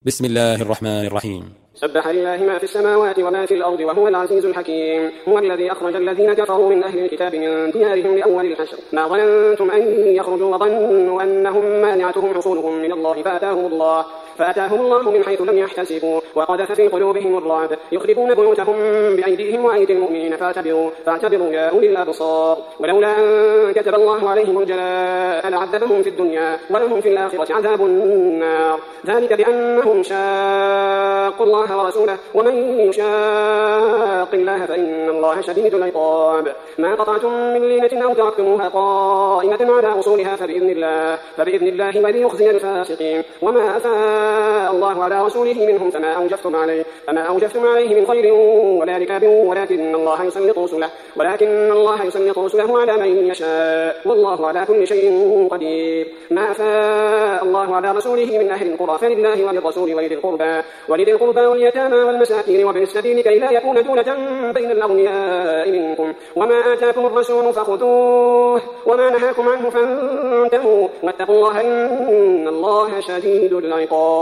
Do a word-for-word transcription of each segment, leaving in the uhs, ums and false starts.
بسم الله الرحمن الرحيم. سبح لله ما في السماوات وما في الأرض وهو العزيز الحكيم. هو الذي أخرج الذين كفروا من أهل الكتاب من ديارهم لأول الحشر ما ظننتم أن يخرجوا وظنوا أنهم مانعتهم حصولهم من الله فأتاهم الله فأتاهم الله من حيث لم يحتسبوا وقذف في قلوبهم الرعب يخربون بيوتهم بأيديهم وأيدي المؤمنين فاعتبروا فاعتبروا يا أولي الأبصار. ولولا أن كتب الله عليهم الجلاء لعذبهم في الدنيا ولهم في الآخرة عذاب النار ذلك بأنهم شاقوا الله ورسوله ومن يشاق الله فإن الله شديد العقاب. ما قطعتم من لينة أو تركتموها قائمة على أصولها فبإذن الله فبإذن الله وليخزي الفاسقين. وما أفاء الله على رسوله منهم فما أوجفتم عليه فما أوجفتم عليه من خير ولا ركاب ولكن الله يسلط رسله ولكن الله يسلط رسله على من يشاء والله على كل شيء قدير. ما أفاء الله على رسوله من أهل القرى فلله وللرسول ولذي القربى ولذي القربى واليتامى والمساكين وابن السبيل كي لا يكون دولة بين الأغنياء منكم. وما آتاكم الرسول فخذوه وما نهاكم عنه فانتهوا واتقوا الله إن الله شديد العقاب.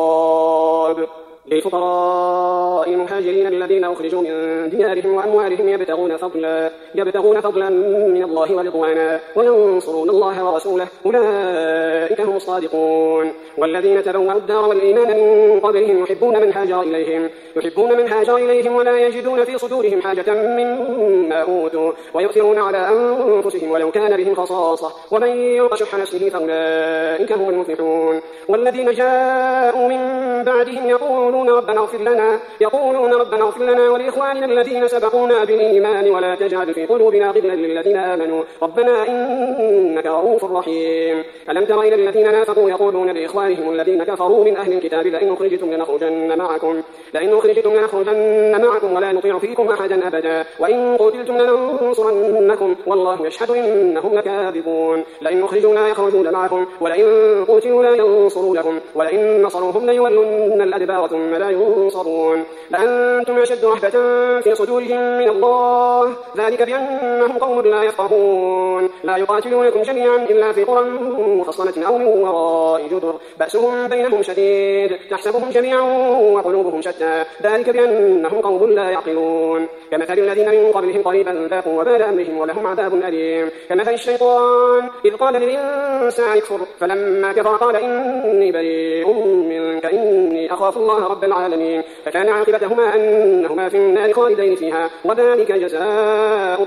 للفقراء المهاجرين الذين أخرجوا من ديارهم وأموالهم يبتغون فضلا يبتغون فضلا من الله ورضوانا وينصرون الله ورسوله أولئك هم الصادقون. والذين تبوأوا الدار والإيمان من قبلهم يحبون من هاجر إليهم يحبون من هاجر إليهم ولا يجدون في صدورهم حاجة مما أوتوا ويؤثرون على أنفسهم ولو كان بهم خصاصة ومن يوق شح نفسه فأولئك هم المفلحون. والذين جاءوا من بعدهم يقولون ربنا اغفر لنا يقولون ربنا اغفر لنا ولإخواننا الذين سبقونا بالإيمان ولا تجعل في قلوبنا غلا للذين آمنوا ربنا إنك رؤوف رحيم. ألم تر إلى الذين نافقوا يقولون لإخوانهم الذين كفروا من أهل الكتاب لئن أخرجتم لنخرجن معكم لئن أخرجتم لنخرجن معكم ولا نطيع فيكم أحدا أبدا وإن قتلتم لننصرنكم والله يشهد إنهم لكاذبون. لئن أخرجوا لا يخرجون معكم ولئن قتلوا لا ينصرونهم ولئن نصروهم ليولن الأدبار ثم لا ينصرون. لأنتم أشد رهبة في صدورهم من الله ذلك بأنهم قوم لا يفقهون. لا يقاتلونكم جميعا إلا في قرى مفصلة أو من وراء جدر بأسهم بينهم شديد تحسبهم جميعا وقلوبهم شتى ذلك بأنهم قوم لا يعقلون. كمثل الذين من قبلهم قريبا ذاقوا وبال أمرهم ولهم عذاب أليم. كمثل الشيطان إذ قال للإنسان اكفر فلما كفر قال إني بريء منك إني أخاف الله رب العالمين فكان عاقبتهما أنهما في النار خالدين فيها وذلك جزاء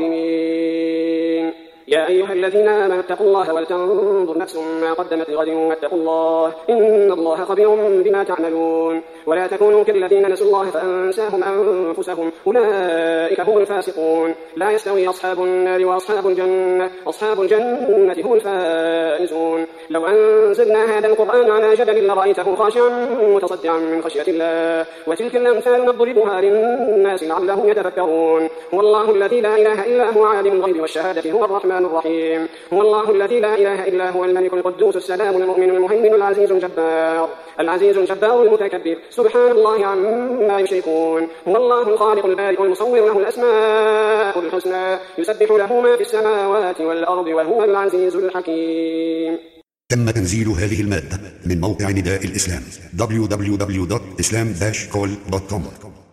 الظالمين. يا أيها الذين آمنوا اتقوا الله ولتنظر نفس ما قدمت لغد واتقوا الله إن الله خبير بما تعملون. ولا تكونوا كالذين نسوا الله فأنساهم أنفسهم أولئك هم الفاسقون. لا يستوي أصحاب النار وأصحاب الجنة أصحاب الجنة هم الفائزون. لو أنزلنا هذا القرآن على جبل لرأيته خاشعا متصدعا من خشية الله وتلك الأمثال نضربها للناس لعلهم يتفكرون. هو الله الذي لا إله إلا هو عالم الغيب والشهادة هو الرحمن الرحيم. هو الله الذي لا إله إلا هو الملك القدوس السلام المؤمن المهيمن العزيز الجبار العزيز الجبار المتكبر سبحان الله عما يشركون. هو الله الخالق البارئ المصور له الأسماء الحسنى يسبح له ما في السماوات والأرض وهو العزيز الحكيم. تم تنزيل هذه المادة من موقع نداء الإسلام دبليو دبليو دبليو دوت إسلام داش كول دوت كوم.